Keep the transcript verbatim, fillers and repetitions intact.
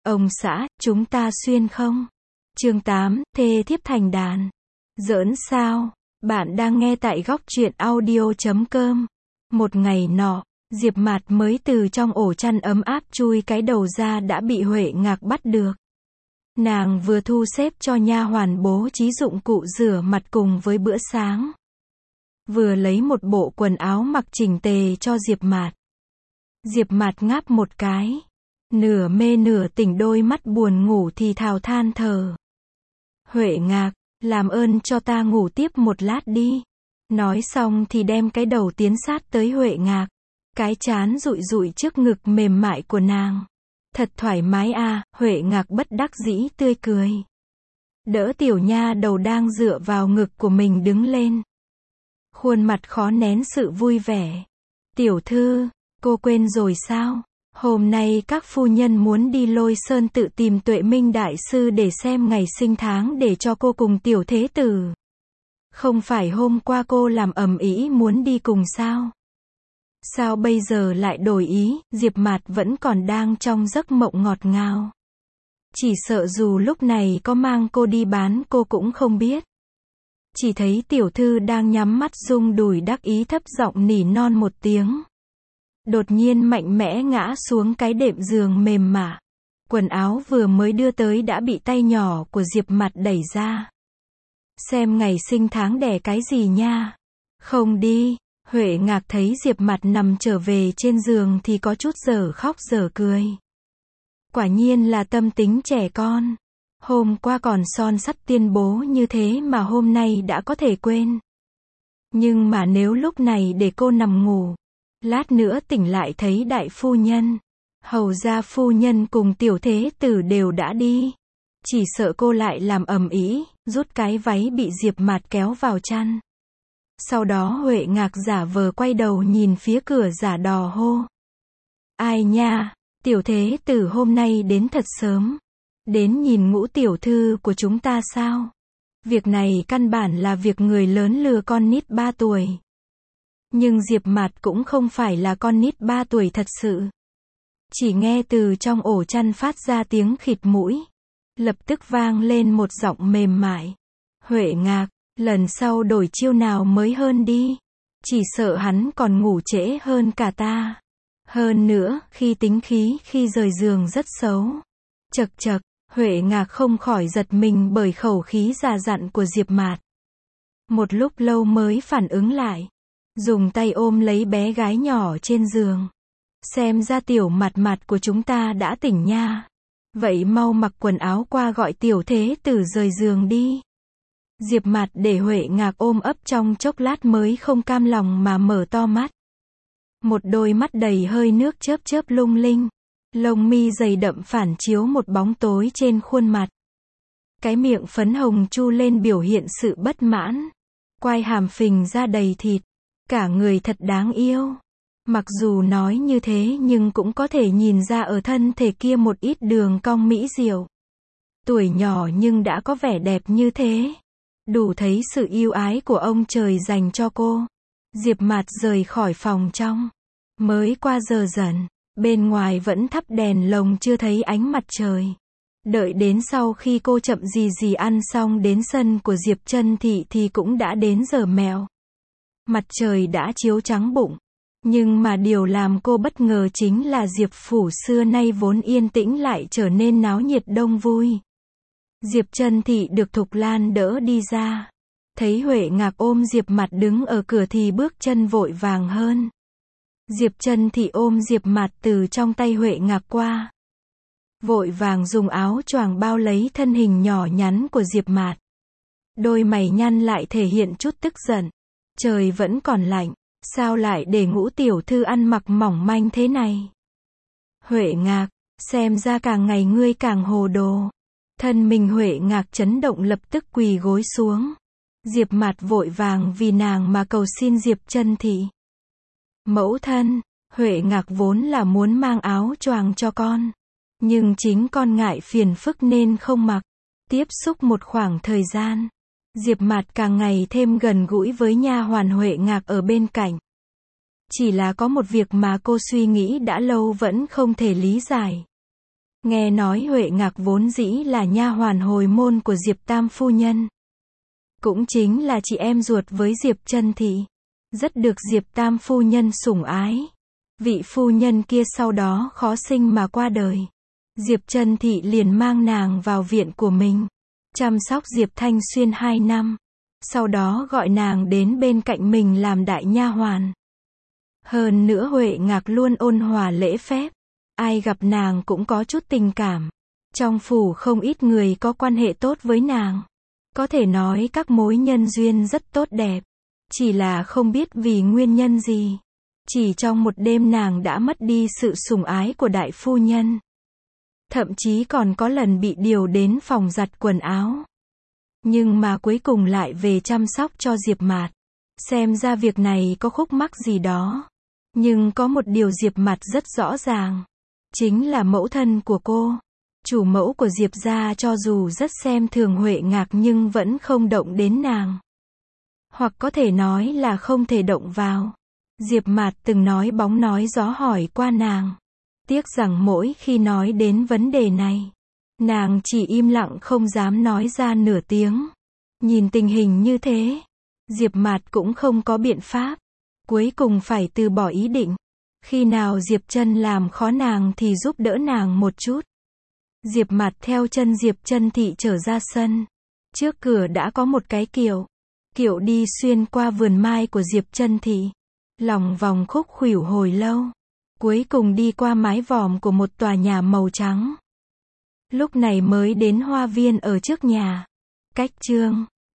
Ông xã, chúng ta xuyên không? Chương tám, thê thiếp thành đàn. Giỡn sao? Bạn đang nghe tại góc truyện audio chấm com. Một ngày nọ, Diệp Mạt mới từ trong ổ chăn ấm áp chui cái đầu ra đã bị Huệ Ngạc bắt được. Nàng vừa thu xếp cho nha hoàn bố trí dụng cụ rửa mặt cùng với bữa sáng, vừa lấy một bộ quần áo mặc chỉnh tề cho Diệp Mạt. Diệp Mạt ngáp một cái, nửa mê nửa tỉnh, đôi mắt buồn ngủ thì thào than thở. Huệ Ngạc, làm ơn cho ta ngủ tiếp một lát đi. Nói xong thì đem cái đầu tiến sát tới Huệ Ngạc, cái trán dụi dụi trước ngực mềm mại của nàng. Thật thoải mái à, Huệ Ngạc bất đắc dĩ tươi cười. Đỡ tiểu nha đầu đang dựa vào ngực của mình đứng lên. Khuôn mặt khó nén sự vui vẻ. Tiểu thư, cô quên rồi sao? Hôm nay các phu nhân muốn đi Lôi Sơn tự tìm Tuệ Minh Đại Sư để xem ngày sinh tháng để cho cô cùng tiểu thế tử. Không phải hôm qua cô làm ầm ĩ muốn đi cùng sao? Sao bây giờ lại đổi ý? Diệp Mạt vẫn còn đang trong giấc mộng ngọt ngào. Chỉ sợ dù lúc này có mang cô đi bán cô cũng không biết. Chỉ thấy tiểu thư đang nhắm mắt rung đùi đắc ý thấp giọng nỉ non một tiếng. Đột nhiên mạnh mẽ ngã xuống cái đệm giường mềm mại. Quần áo vừa mới đưa tới đã bị tay nhỏ của Diệp Mạt đẩy ra. Xem ngày sinh tháng đẻ cái gì nha. Không đi. Huệ Ngạc thấy Diệp Mạt nằm trở về trên giường thì có chút dở khóc dở cười. Quả nhiên là tâm tính trẻ con. Hôm qua còn son sắt tuyên bố như thế mà hôm nay đã có thể quên. Nhưng mà nếu lúc này để cô nằm ngủ, lát nữa tỉnh lại thấy đại phu nhân, hầu gia phu nhân cùng tiểu thế tử đều đã đi. Chỉ sợ cô lại làm ầm ĩ, rút cái váy bị Diệp Mạt kéo vào chăn. Sau đó Huệ Ngạc giả vờ quay đầu nhìn phía cửa giả đò hô. Ai nha, tiểu thế tử hôm nay đến thật sớm. Đến nhìn ngũ tiểu thư của chúng ta sao? Việc này căn bản là việc người lớn lừa con nít ba tuổi. Nhưng Diệp Mạt cũng không phải là con nít ba tuổi thật sự. Chỉ nghe từ trong ổ chăn phát ra tiếng khịt mũi. Lập tức vang lên một giọng mềm mại. Huệ Ngạc, lần sau đổi chiêu nào mới hơn đi. Chỉ sợ hắn còn ngủ trễ hơn cả ta. Hơn nữa, khi tính khí, khi rời giường rất xấu. Chậc chậc, Huệ Ngạc không khỏi giật mình bởi khẩu khí già dặn của Diệp Mạt. Một lúc lâu mới phản ứng lại. Dùng tay ôm lấy bé gái nhỏ trên giường. Xem ra tiểu Mạt Mạt của chúng ta đã tỉnh nha. Vậy mau mặc quần áo qua gọi tiểu thế tử rời giường đi. Diệp Mạt để Huệ Ngạc ôm ấp trong chốc lát mới không cam lòng mà mở to mắt. Một đôi mắt đầy hơi nước chớp chớp lung linh. Lông mi dày đậm phản chiếu một bóng tối trên khuôn mặt. Cái miệng phấn hồng chu lên biểu hiện sự bất mãn. Quai hàm phình ra đầy thịt. Cả người thật đáng yêu. Mặc dù nói như thế nhưng cũng có thể nhìn ra ở thân thể kia một ít đường cong mỹ diệu. Tuổi nhỏ nhưng đã có vẻ đẹp như thế. Đủ thấy sự yêu ái của ông trời dành cho cô. Diệp Mạt rời khỏi phòng trong. Mới qua giờ dần. Bên ngoài vẫn thắp đèn lồng chưa thấy ánh mặt trời. Đợi đến sau khi cô chậm gì gì ăn xong đến sân của Diệp Chân Thị thì cũng đã đến giờ mẹo. Mặt trời đã chiếu trắng bụng. Nhưng mà điều làm cô bất ngờ chính là Diệp phủ xưa nay vốn yên tĩnh lại trở nên náo nhiệt đông vui. Diệp Chân Thị được Thục Lan đỡ đi ra. Thấy Huệ Ngạc ôm Diệp Mạt đứng ở cửa thì bước chân vội vàng hơn. Diệp Chân Thị ôm Diệp Mạt từ trong tay Huệ Ngạc qua. Vội vàng dùng áo choàng bao lấy thân hình nhỏ nhắn của Diệp Mạt. Đôi mày nhăn lại thể hiện chút tức giận. Trời vẫn còn lạnh, sao lại để ngũ tiểu thư ăn mặc mỏng manh thế này? Huệ Ngạc, xem ra càng ngày ngươi càng hồ đồ. Thân mình Huệ Ngạc chấn động lập tức quỳ gối xuống. Diệp Mạt vội vàng vì nàng mà cầu xin Diệp Chân Thị. Mẫu thân, Huệ Ngạc vốn là muốn mang áo choàng cho con. Nhưng chính con ngại phiền phức nên không mặc. Tiếp xúc một khoảng thời gian. Diệp Mạt càng ngày thêm gần gũi với nha hoàn Huệ Ngạc ở bên cạnh. Chỉ là có một việc mà cô suy nghĩ đã lâu vẫn không thể lý giải. Nghe nói Huệ Ngạc vốn dĩ là nha hoàn hồi môn của Diệp Tam phu nhân. Cũng chính là chị em ruột với Diệp Chân Thị. Rất được Diệp Tam phu nhân sủng ái. Vị phu nhân kia sau đó khó sinh mà qua đời. Diệp Chân Thị liền mang nàng vào viện của mình. Chăm sóc Diệp Thanh Xuyên hai năm. Sau đó gọi nàng đến bên cạnh mình làm đại nha hoàn. Hơn nữa Huệ Ngạc luôn ôn hòa lễ phép. Ai gặp nàng cũng có chút tình cảm. Trong phủ không ít người có quan hệ tốt với nàng. Có thể nói các mối nhân duyên rất tốt đẹp. Chỉ là không biết vì nguyên nhân gì. Chỉ trong một đêm nàng đã mất đi sự sủng ái của đại phu nhân. Thậm chí còn có lần bị điều đến phòng giặt quần áo. Nhưng mà cuối cùng lại về chăm sóc cho Diệp Mạt. Xem ra việc này có khúc mắc gì đó. Nhưng có một điều Diệp Mạt rất rõ ràng. Chính là mẫu thân của cô. Chủ mẫu của Diệp gia cho dù rất xem thường Huệ Ngạc nhưng vẫn không động đến nàng. Hoặc có thể nói là không thể động vào. Diệp Mạt từng nói bóng nói gió hỏi qua nàng. Tiếc rằng mỗi khi nói đến vấn đề này, nàng chỉ im lặng không dám nói ra nửa tiếng. Nhìn tình hình như thế, Diệp Mạt cũng không có biện pháp. Cuối cùng phải từ bỏ ý định. Khi nào Diệp Chân làm khó nàng thì giúp đỡ nàng một chút. Diệp Mạt theo chân Diệp Chân Thị trở ra sân. Trước cửa đã có một cái kiệu. Kiệu đi xuyên qua vườn mai của Diệp Chân Thị. Lòng vòng khúc khuỷu hồi lâu. Cuối cùng đi qua mái vòm của một tòa nhà màu trắng. Lúc này mới đến hoa viên ở trước nhà. Cách chương